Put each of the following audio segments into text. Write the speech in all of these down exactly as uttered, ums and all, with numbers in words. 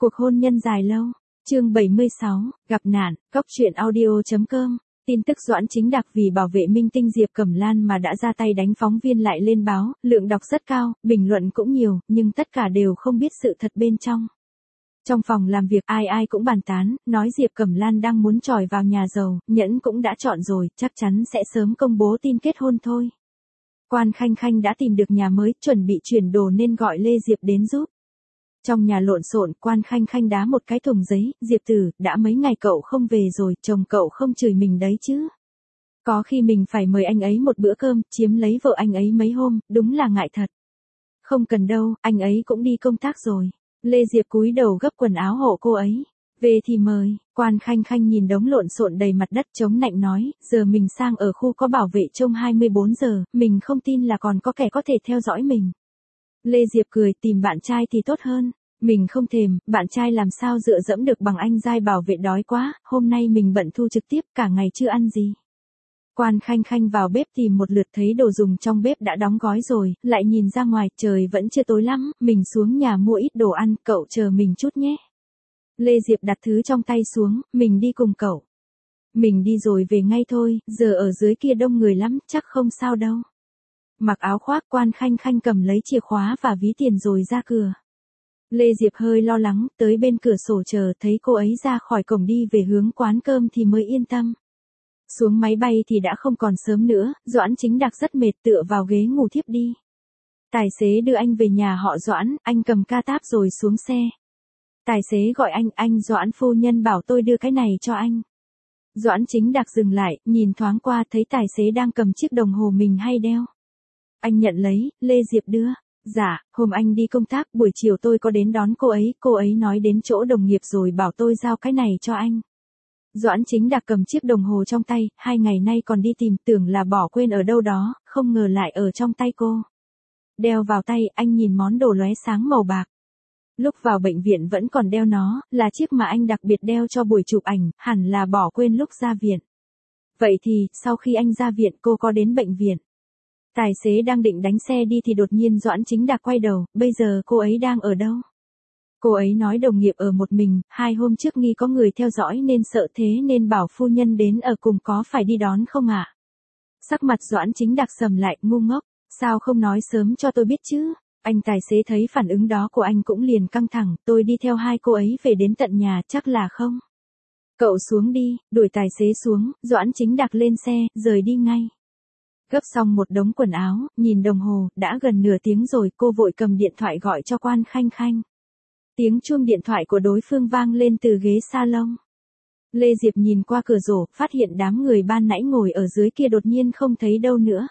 Cuộc hôn nhân dài lâu. Chương bảy mươi sáu, gặp nạn, Cóc truyện audio chấm com. Tin tức Doãn Chính Đạc vì bảo vệ minh tinh Diệp Cẩm Lan mà đã ra tay đánh phóng viên lại lên báo, lượng đọc rất cao, bình luận cũng nhiều, nhưng tất cả đều không biết sự thật bên trong. Trong phòng làm việc ai ai cũng bàn tán, nói Diệp Cẩm Lan đang muốn chòi vào nhà giàu, nhẫn cũng đã chọn rồi, chắc chắn sẽ sớm công bố tin kết hôn thôi. Quan Khanh Khanh đã tìm được nhà mới, chuẩn bị chuyển đồ nên gọi Lê Diệp đến giúp. Trong nhà lộn xộn, Quan Khanh Khanh đá một cái thùng giấy, Diệp tử, đã mấy ngày cậu không về rồi, chồng cậu không chửi mình đấy chứ. Có khi mình phải mời anh ấy một bữa cơm, chiếm lấy vợ anh ấy mấy hôm, đúng là ngại thật. Không cần đâu, anh ấy cũng đi công tác rồi. Lê Diệp cúi đầu gấp quần áo hộ cô ấy. Về thì mời. Quan Khanh Khanh nhìn đống lộn xộn đầy mặt đất chống nạnh nói, giờ mình sang ở khu có bảo vệ trông hai mươi bốn giờ, mình không tin là còn có kẻ có thể theo dõi mình. Lê Diệp cười, tìm bạn trai thì tốt hơn. Mình không thèm, bạn trai làm sao dựa dẫm được bằng anh giai bảo vệ, đói quá, hôm nay mình bận thu trực tiếp, cả ngày chưa ăn gì. Quan Khanh Khanh vào bếp tìm một lượt thấy đồ dùng trong bếp đã đóng gói rồi, lại nhìn ra ngoài, trời vẫn chưa tối lắm, mình xuống nhà mua ít đồ ăn, cậu chờ mình chút nhé. Lê Diệp đặt thứ trong tay xuống, mình đi cùng cậu. Mình đi rồi về ngay thôi, giờ ở dưới kia đông người lắm, chắc không sao đâu. Mặc áo khoác, Quan Khanh Khanh cầm lấy chìa khóa và ví tiền rồi ra cửa. Lê Diệp hơi lo lắng, tới bên cửa sổ chờ, thấy cô ấy ra khỏi cổng đi về hướng quán cơm thì mới yên tâm. Xuống máy bay thì đã không còn sớm nữa, Doãn Chính Đạc rất mệt tựa vào ghế ngủ thiếp đi. Tài xế đưa anh về nhà họ Doãn, anh cầm ca táp rồi xuống xe. Tài xế gọi anh, anh Doãn phu nhân bảo tôi đưa cái này cho anh. Doãn Chính Đạc dừng lại, nhìn thoáng qua thấy tài xế đang cầm chiếc đồng hồ mình hay đeo. Anh nhận lấy, Lê Diệp đưa. Dạ, hôm anh đi công tác, buổi chiều tôi có đến đón cô ấy, cô ấy nói đến chỗ đồng nghiệp rồi bảo tôi giao cái này cho anh. Doãn Chính Đạc cầm chiếc đồng hồ trong tay, hai ngày nay còn đi tìm, tưởng là bỏ quên ở đâu đó, không ngờ lại ở trong tay cô. Đeo vào tay, anh nhìn món đồ lóe sáng màu bạc. Lúc vào bệnh viện vẫn còn đeo nó, là chiếc mà anh đặc biệt đeo cho buổi chụp ảnh, hẳn là bỏ quên lúc ra viện. Vậy thì, sau khi anh ra viện cô có đến bệnh viện? Tài xế đang định đánh xe đi thì đột nhiên Doãn Chính Đạc quay đầu, bây giờ cô ấy đang ở đâu? Cô ấy nói đồng nghiệp ở một mình, hai hôm trước nghi có người theo dõi nên sợ thế nên bảo phu nhân đến ở cùng, có phải đi đón không ạ? À? Sắc mặt Doãn Chính Đạc sầm lại, ngu ngốc, sao không nói sớm cho tôi biết chứ? Anh tài xế thấy phản ứng đó của anh cũng liền căng thẳng, tôi đi theo hai cô ấy về đến tận nhà, chắc là không? Cậu xuống đi, đuổi tài xế xuống, Doãn Chính Đạc lên xe, rời đi ngay. Gấp xong một đống quần áo, nhìn đồng hồ, đã gần nửa tiếng rồi, cô vội cầm điện thoại gọi cho Quan Khanh Khanh. Tiếng chuông điện thoại của đối phương vang lên từ ghế salon. Lê Diệp nhìn qua cửa sổ, phát hiện đám người ban nãy ngồi ở dưới kia đột nhiên không thấy đâu nữa.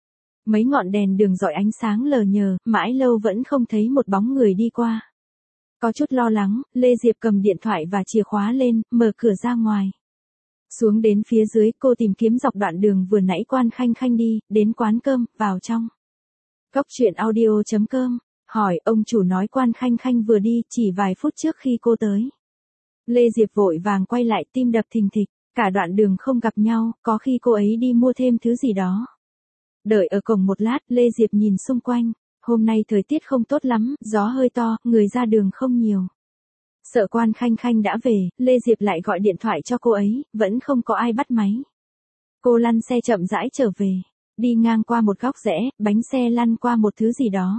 Mấy ngọn đèn đường rọi ánh sáng lờ nhờ, mãi lâu vẫn không thấy một bóng người đi qua. Có chút lo lắng, Lê Diệp cầm điện thoại và chìa khóa lên, mở cửa ra ngoài. Xuống đến phía dưới, cô tìm kiếm dọc đoạn đường vừa nãy Quan Khanh Khanh đi, đến quán cơm, vào trong. Cóc truyện audio chấm com, hỏi, ông chủ nói Quan Khanh Khanh vừa đi, chỉ vài phút trước khi cô tới. Lê Diệp vội vàng quay lại, tim đập thình thịch, cả đoạn đường không gặp nhau, có khi cô ấy đi mua thêm thứ gì đó. Đợi ở cổng một lát, Lê Diệp nhìn xung quanh, hôm nay thời tiết không tốt lắm, gió hơi to, người ra đường không nhiều. Sợ Quan Khanh Khanh đã về, Lê Diệp lại gọi điện thoại cho cô ấy, vẫn không có ai bắt máy. Cô lăn xe chậm rãi trở về, đi ngang qua một góc rẽ, bánh xe lăn qua một thứ gì đó.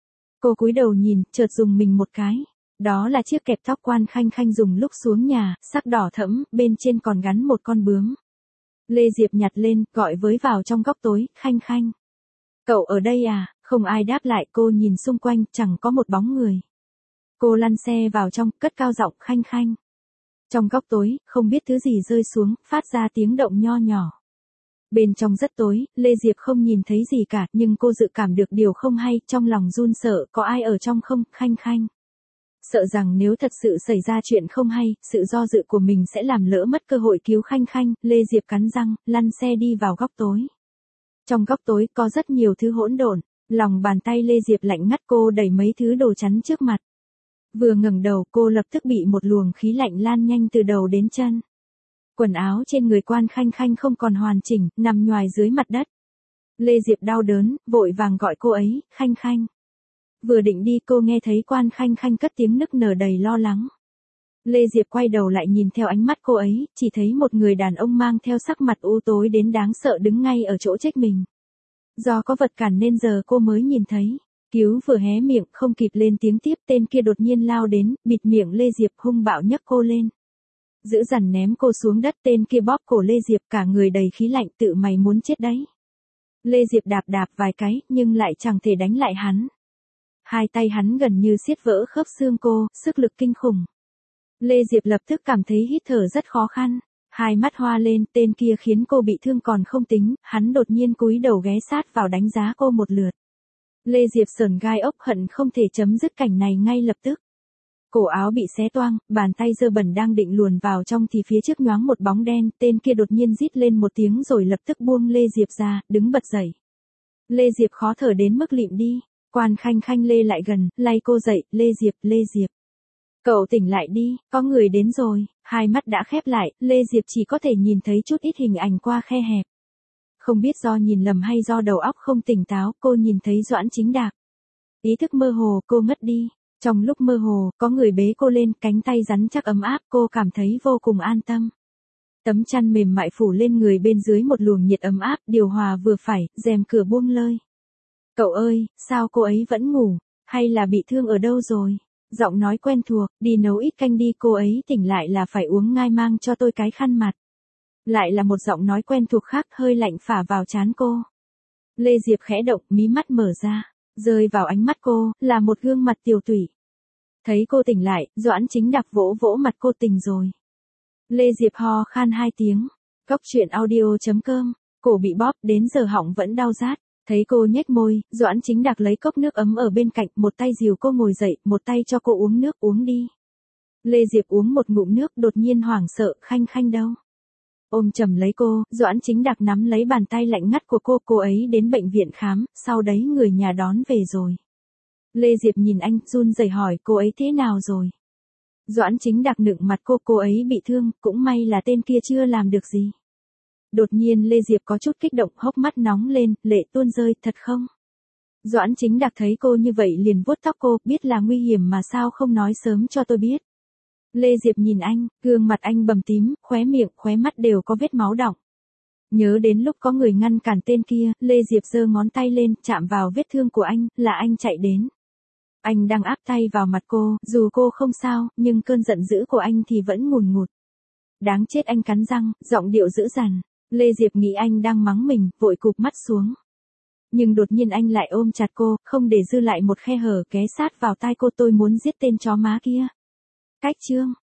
Cô cúi đầu nhìn, chợt dùng mình một cái. Đó là chiếc kẹp tóc Quan Khanh Khanh dùng lúc xuống nhà, sắc đỏ thẫm, bên trên còn gắn một con bướm. Lê Diệp nhặt lên, gọi với vào trong góc tối, Khanh Khanh. Cậu ở đây à? Không ai đáp lại, cô nhìn xung quanh, chẳng có một bóng người. Cô lăn xe vào trong, cất cao giọng, Khanh Khanh. Trong góc tối, không biết thứ gì rơi xuống, phát ra tiếng động nho nhỏ. Bên trong rất tối, Lê Diệp không nhìn thấy gì cả, nhưng cô dự cảm được điều không hay, trong lòng run sợ, có ai ở trong không, Khanh Khanh. Sợ rằng nếu thật sự xảy ra chuyện không hay, sự do dự của mình sẽ làm lỡ mất cơ hội cứu Khanh Khanh, Lê Diệp cắn răng, lăn xe đi vào góc tối. Trong góc tối, có rất nhiều thứ hỗn độn, lòng bàn tay Lê Diệp lạnh ngắt, cô đẩy mấy thứ đồ chắn trước mặt. Vừa ngẩng đầu, cô lập tức bị một luồng khí lạnh lan nhanh từ đầu đến chân. Quần áo trên người Quan Khanh Khanh không còn hoàn chỉnh, nằm nhoài dưới mặt đất. Lê Diệp đau đớn, vội vàng gọi cô ấy, Khanh Khanh. Vừa định đi cô nghe thấy Quan Khanh Khanh cất tiếng nức nở đầy lo lắng. Lê Diệp quay đầu lại nhìn theo ánh mắt cô ấy, chỉ thấy một người đàn ông mang theo sắc mặt u tối đến đáng sợ đứng ngay ở chỗ trách mình. Do có vật cản nên giờ cô mới nhìn thấy. Cứu vừa hé miệng, không kịp lên tiếng tiếp, tên kia đột nhiên lao đến, bịt miệng Lê Diệp, hung bạo nhấc cô lên. Dữ dằn ném cô xuống đất, tên kia bóp cổ Lê Diệp, cả người đầy khí lạnh, tự mày muốn chết đấy. Lê Diệp đạp đạp vài cái, nhưng lại chẳng thể đánh lại hắn. Hai tay hắn gần như siết vỡ khớp xương cô, sức lực kinh khủng. Lê Diệp lập tức cảm thấy hít thở rất khó khăn. Hai mắt hoa lên, tên kia khiến cô bị thương còn không tính, hắn đột nhiên cúi đầu ghé sát vào đánh giá cô một lượt. Lê Diệp sởn gai ốc, hận không thể chấm dứt cảnh này ngay lập tức. Cổ áo bị xé toang, bàn tay dơ bẩn đang định luồn vào trong thì phía trước nhoáng một bóng đen, tên kia đột nhiên rít lên một tiếng rồi lập tức buông Lê Diệp ra, đứng bật dậy. Lê Diệp khó thở đến mức lịm đi, Quan Khanh Khanh Lê lại gần, lay cô dậy, Lê Diệp, Lê Diệp. Cậu tỉnh lại đi, có người đến rồi, hai mắt đã khép lại, Lê Diệp chỉ có thể nhìn thấy chút ít hình ảnh qua khe hẹp. Không biết do nhìn lầm hay do đầu óc không tỉnh táo, cô nhìn thấy Doãn Chính Đạc. Ý thức mơ hồ, cô ngất đi. Trong lúc mơ hồ, có người bế cô lên, cánh tay rắn chắc ấm áp, cô cảm thấy vô cùng an tâm. Tấm chăn mềm mại phủ lên người, bên dưới một luồng nhiệt ấm áp, điều hòa vừa phải, rèm cửa buông lơi. Cậu ơi, sao cô ấy vẫn ngủ, hay là bị thương ở đâu rồi? Giọng nói quen thuộc, đi nấu ít canh đi, cô ấy tỉnh lại là phải uống ngay, mang cho tôi cái khăn mặt. Lại là một giọng nói quen thuộc khác, hơi lạnh phả vào trán cô. Lê Diệp khẽ động, mí mắt mở ra, rơi vào ánh mắt cô, là một gương mặt tiều tụy. Thấy cô tỉnh lại, Doãn Chính Đạc vỗ vỗ mặt cô, tỉnh rồi. Lê Diệp ho khan hai tiếng. Cốc truyện audio chấm com, cổ bị bóp, đến giờ họng vẫn đau rát. Thấy cô nhếch môi, Doãn Chính Đạc lấy cốc nước ấm ở bên cạnh, một tay dìu cô ngồi dậy, một tay cho cô uống nước, uống đi. Lê Diệp uống một ngụm nước, đột nhiên hoảng sợ, Khanh Khanh đâu? Ôm chầm lấy cô, Doãn Chính Đạc nắm lấy bàn tay lạnh ngắt của cô, cô ấy đến bệnh viện khám, sau đấy người nhà đón về rồi. Lê Diệp nhìn anh, run rẩy hỏi, cô ấy thế nào rồi? Doãn Chính Đạc nựng mặt cô, cô ấy bị thương, cũng may là tên kia chưa làm được gì. Đột nhiên Lê Diệp có chút kích động, hốc mắt nóng lên, lệ tuôn rơi, thật không? Doãn Chính Đạc thấy cô như vậy liền vuốt tóc cô, biết là nguy hiểm mà sao không nói sớm cho tôi biết. Lê Diệp nhìn anh, gương mặt anh bầm tím, khóe miệng, khóe mắt đều có vết máu đọng. Nhớ đến lúc có người ngăn cản tên kia, Lê Diệp giơ ngón tay lên, chạm vào vết thương của anh, là anh chạy đến. Anh đang áp tay vào mặt cô, dù cô không sao, nhưng cơn giận dữ của anh thì vẫn ngùn ngụt. Đáng chết, anh cắn răng, giọng điệu dữ dằn. Lê Diệp nghĩ anh đang mắng mình, vội cụp mắt xuống. Nhưng đột nhiên anh lại ôm chặt cô, không để dư lại một khe hở, ghé sát vào tai cô, tôi muốn giết tên chó má kia. Cách chương